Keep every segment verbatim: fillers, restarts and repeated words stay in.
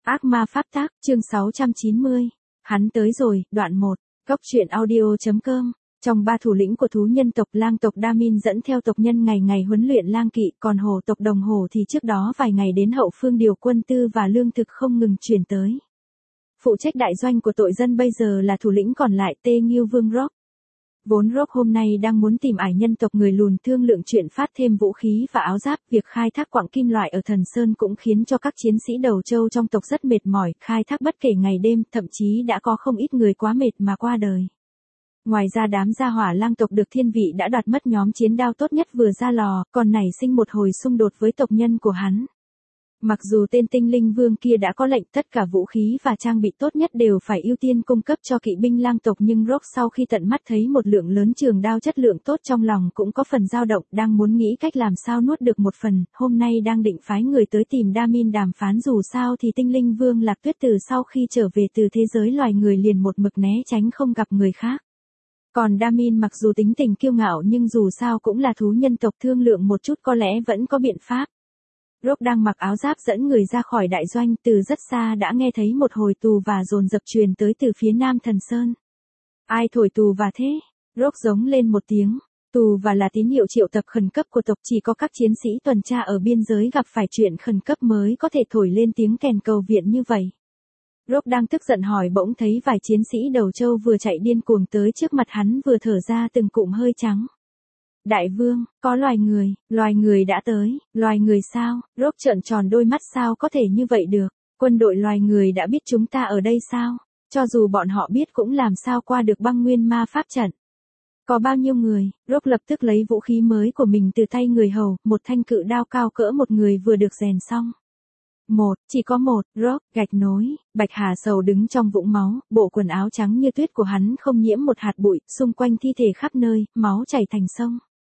Ác ma pháp tác, chương sáu trăm chín mươi. Hắn tới rồi, đoạn một. Góc truyện audio.com. Trong ba thủ lĩnh của thú nhân tộc, lang tộc Damin dẫn theo tộc nhân ngày ngày huấn luyện lang kỵ, còn hổ tộc Đồng Hổ thì trước đó vài ngày đến hậu phương điều quân tư và lương thực không ngừng chuyển tới. Phụ trách đại doanh của tội dân bây giờ là thủ lĩnh còn lại Tê Nghiêu Vương Rock. Vốn Rock hôm nay đang muốn tìm ải nhân tộc người lùn thương lượng chuyện phát thêm vũ khí và áo giáp, việc khai thác quặng kim loại ở Thần Sơn cũng khiến cho các chiến sĩ đầu châu trong tộc rất mệt mỏi, khai thác bất kể ngày đêm, thậm chí đã có không ít người quá mệt mà qua đời. Ngoài ra đám gia hỏa lang tộc được thiên vị đã đoạt mất nhóm chiến đao tốt nhất vừa ra lò, còn nảy sinh một hồi xung đột với tộc nhân của hắn. Mặc dù tên tinh linh vương kia đã có lệnh tất cả vũ khí và trang bị tốt nhất đều phải ưu tiên cung cấp cho kỵ binh lang tộc, nhưng Rock sau khi tận mắt thấy một lượng lớn trường đao chất lượng tốt trong lòng cũng có phần dao động, đang muốn nghĩ cách làm sao nuốt được một phần, hôm nay đang định phái người tới tìm Damin đàm phán, dù sao thì tinh linh vương Lạc Tuyết từ sau khi trở về từ thế giới loài người liền một mực né tránh không gặp người khác. Còn Damin mặc dù tính tình kiêu ngạo nhưng dù sao cũng là thú nhân tộc, thương lượng một chút có lẽ vẫn có biện pháp. Rock đang mặc áo giáp dẫn người ra khỏi đại doanh, từ rất xa đã nghe thấy một hồi tù và dồn dập truyền tới từ phía nam Thần Sơn. Ai thổi tù và thế? Rock giống lên một tiếng. Tù và là tín hiệu triệu tập khẩn cấp của tộc, chỉ có các chiến sĩ tuần tra ở biên giới gặp phải chuyện khẩn cấp mới có thể thổi lên tiếng kèn cầu viện như vậy. Rock đang tức giận hỏi, bỗng thấy vài chiến sĩ đầu châu vừa chạy điên cuồng tới trước mặt hắn, vừa thở ra từng cụm hơi trắng. Đại vương, có loài người, loài người đã tới, loài người sao? Rock trợn tròn đôi mắt, sao có thể như vậy được? Quân đội loài người đã biết chúng ta ở đây sao? Cho dù bọn họ biết cũng làm sao qua được băng nguyên ma pháp trận? Có bao nhiêu người? Rock lập tức lấy vũ khí mới của mình từ tay người hầu, một thanh cự đao cao cỡ một người vừa được rèn xong. Một, chỉ có một, Rock, gạch nối. Bạch Hà Sầu đứng trong vũng máu, bộ quần áo trắng như tuyết của hắn không nhiễm một hạt bụi, xung quanh thi thể khắp nơi, máu chảy thành sông.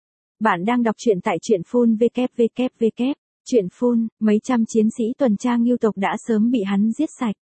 Bạn đang đọc truyện tại truyện phun vê kép vê kép vê kép. Truyện phun, mấy trăm chiến sĩ tuần tra Ngưu tộc đã sớm bị hắn giết sạch.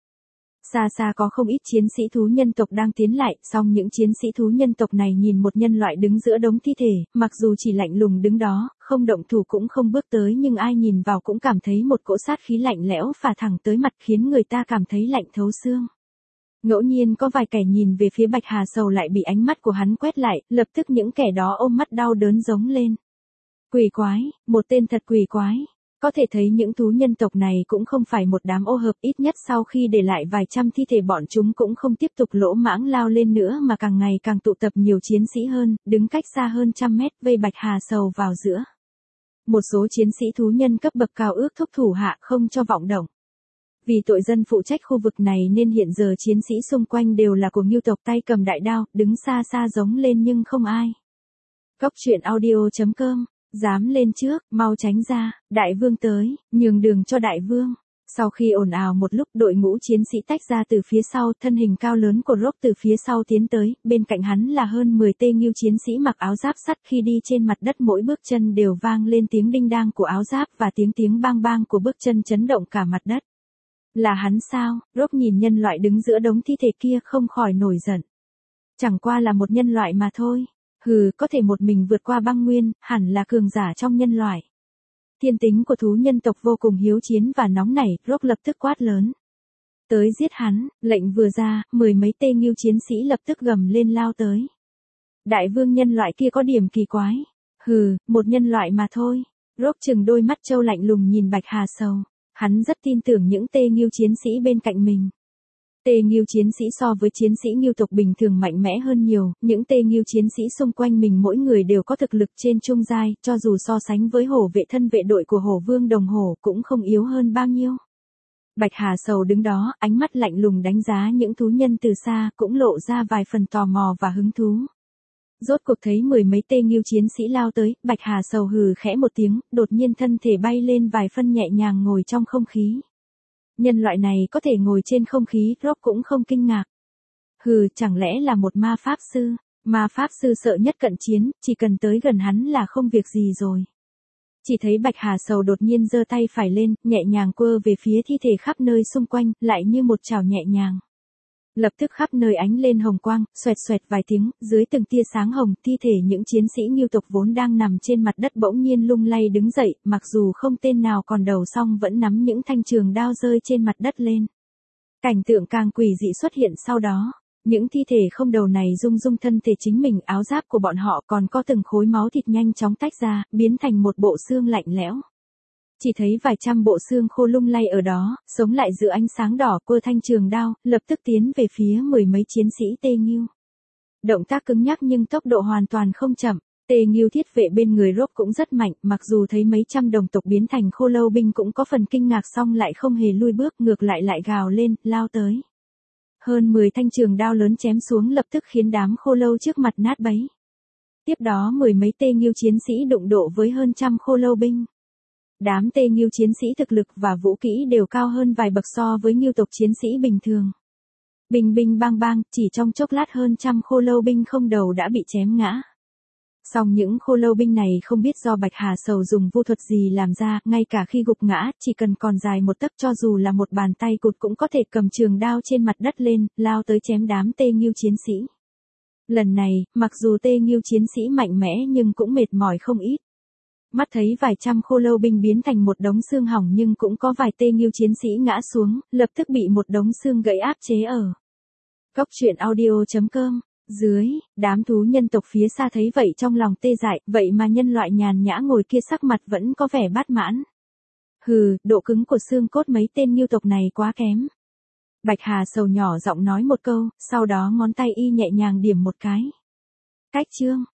Xa xa có không ít chiến sĩ thú nhân tộc đang tiến lại, song những chiến sĩ thú nhân tộc này nhìn một nhân loại đứng giữa đống thi thể, mặc dù chỉ lạnh lùng đứng đó, không động thủ cũng không bước tới, nhưng ai nhìn vào cũng cảm thấy một cỗ sát khí lạnh lẽo phả thẳng tới mặt, khiến người ta cảm thấy lạnh thấu xương. Ngẫu nhiên có vài kẻ nhìn về phía Bạch Hà Sầu lại bị ánh mắt của hắn quét lại, lập tức những kẻ đó ôm mắt đau đớn giống lên. Quỷ quái, một tên thật quỷ quái. Có thể thấy những thú nhân tộc này cũng không phải một đám ô hợp, ít nhất sau khi để lại vài trăm thi thể bọn chúng cũng không tiếp tục lỗ mãng lao lên nữa mà càng ngày càng tụ tập nhiều chiến sĩ hơn, đứng cách xa hơn trăm mét vây Bạch Hà Sầu vào giữa. Một số chiến sĩ thú nhân cấp bậc cao ước thúc thủ hạ không cho vọng động. Vì tội dân phụ trách khu vực này nên hiện giờ chiến sĩ xung quanh đều là của Ngưu tộc, tay cầm đại đao, đứng xa xa giống lên nhưng không ai. Góc truyện audio.com. Dám lên trước, mau tránh ra, đại vương tới, nhường đường cho đại vương. Sau khi ồn ào một lúc, đội ngũ chiến sĩ tách ra từ phía sau, thân hình cao lớn của Rock từ phía sau tiến tới, bên cạnh hắn là hơn mười tên Ngưu chiến sĩ mặc áo giáp sắt, khi đi trên mặt đất mỗi bước chân đều vang lên tiếng đinh đang của áo giáp và tiếng tiếng bang bang của bước chân chấn động cả mặt đất. Là hắn sao? Rock nhìn nhân loại đứng giữa đống thi thể kia không khỏi nổi giận. Chẳng qua là một nhân loại mà thôi. Hừ, có thể một mình vượt qua băng nguyên, hẳn là cường giả trong nhân loại. Thiên tính của thú nhân tộc vô cùng hiếu chiến và nóng nảy, Rock lập tức quát lớn. Tới giết hắn, lệnh vừa ra, mười mấy tên Ngưu chiến sĩ lập tức gầm lên lao tới. Đại vương, nhân loại kia có điểm kỳ quái. Hừ, một nhân loại mà thôi. Rock chừng đôi mắt trâu lạnh lùng nhìn Bạch Hà Sầu. Hắn rất tin tưởng những tên Ngưu chiến sĩ bên cạnh mình. Tên Ngưu chiến sĩ so với chiến sĩ Ngưu tộc bình thường mạnh mẽ hơn nhiều, những tên Ngưu chiến sĩ xung quanh mình mỗi người đều có thực lực trên trung giai, cho dù so sánh với hổ vệ thân vệ đội của hổ vương Đồng Hổ cũng không yếu hơn bao nhiêu. Bạch Hà Sầu đứng đó, ánh mắt lạnh lùng đánh giá những thú nhân từ xa, cũng lộ ra vài phần tò mò và hứng thú. Rốt cuộc thấy mười mấy tên Ngưu chiến sĩ lao tới, Bạch Hà Sầu hừ khẽ một tiếng, đột nhiên thân thể bay lên vài phân nhẹ nhàng ngồi trong không khí. Nhân loại này có thể ngồi trên không khí, Rock cũng không kinh ngạc. Hừ, chẳng lẽ là một ma pháp sư? Ma pháp sư sợ nhất cận chiến, chỉ cần tới gần hắn là không việc gì rồi. Chỉ thấy Bạch Hà Sầu đột nhiên giơ tay phải lên, nhẹ nhàng quơ về phía thi thể khắp nơi xung quanh, lại như một chảo nhẹ nhàng. Lập tức khắp nơi ánh lên hồng quang, xoẹt xoẹt vài tiếng, dưới từng tia sáng hồng, thi thể những chiến sĩ Ngưu tộc vốn đang nằm trên mặt đất bỗng nhiên lung lay đứng dậy, mặc dù không tên nào còn đầu song vẫn nắm những thanh trường đao rơi trên mặt đất lên. Cảnh tượng càng quỷ dị xuất hiện sau đó. Những thi thể không đầu này rung rung thân thể chính mình, áo giáp của bọn họ còn có từng khối máu thịt nhanh chóng tách ra, biến thành một bộ xương lạnh lẽo. Chỉ thấy vài trăm bộ xương khô lung lay ở đó, sống lại giữa ánh sáng đỏ, quơ thanh trường đao, lập tức tiến về phía mười mấy chiến sĩ Tê Nghiêu. Động tác cứng nhắc nhưng tốc độ hoàn toàn không chậm. Tê Nghiêu thiết vệ bên người Rob cũng rất mạnh, mặc dù thấy mấy trăm đồng tộc biến thành khô lâu binh cũng có phần kinh ngạc, song lại không hề lui bước, ngược lại lại gào lên, lao tới. Hơn mười thanh trường đao lớn chém xuống lập tức khiến đám khô lâu trước mặt nát bấy. Tiếp đó mười mấy Tê Nghiêu chiến sĩ đụng độ với hơn trăm khô lâu binh. Đám Tê Nghiêu chiến sĩ thực lực và vũ kỹ đều cao hơn vài bậc so với Nghiêu tộc chiến sĩ bình thường. Bình bình bang bang, chỉ trong chốc lát hơn trăm khô lâu binh không đầu đã bị chém ngã. Song những khô lâu binh này không biết do Bạch Hà Sầu dùng vu thuật gì làm ra, ngay cả khi gục ngã, chỉ cần còn dài một tấc cho dù là một bàn tay cụt cũng có thể cầm trường đao trên mặt đất lên, lao tới chém đám Tê Nghiêu chiến sĩ. Lần này, mặc dù Tê Nghiêu chiến sĩ mạnh mẽ nhưng cũng mệt mỏi không ít. Mắt thấy vài trăm khô lâu binh biến thành một đống xương hỏng nhưng cũng có vài Tê Nghiêu chiến sĩ ngã xuống, lập tức bị một đống xương gãy áp chế ở. Cốc truyện audio chấm com. Dưới, đám thú nhân tộc phía xa thấy vậy trong lòng tê dại, vậy mà nhân loại nhàn nhã ngồi kia sắc mặt vẫn có vẻ bát mãn. Hừ, độ cứng của xương cốt mấy tên Nghiêu tộc này quá kém. Bạch Hà Sầu nhỏ giọng nói một câu, sau đó ngón tay y nhẹ nhàng điểm một cái. Cách chương.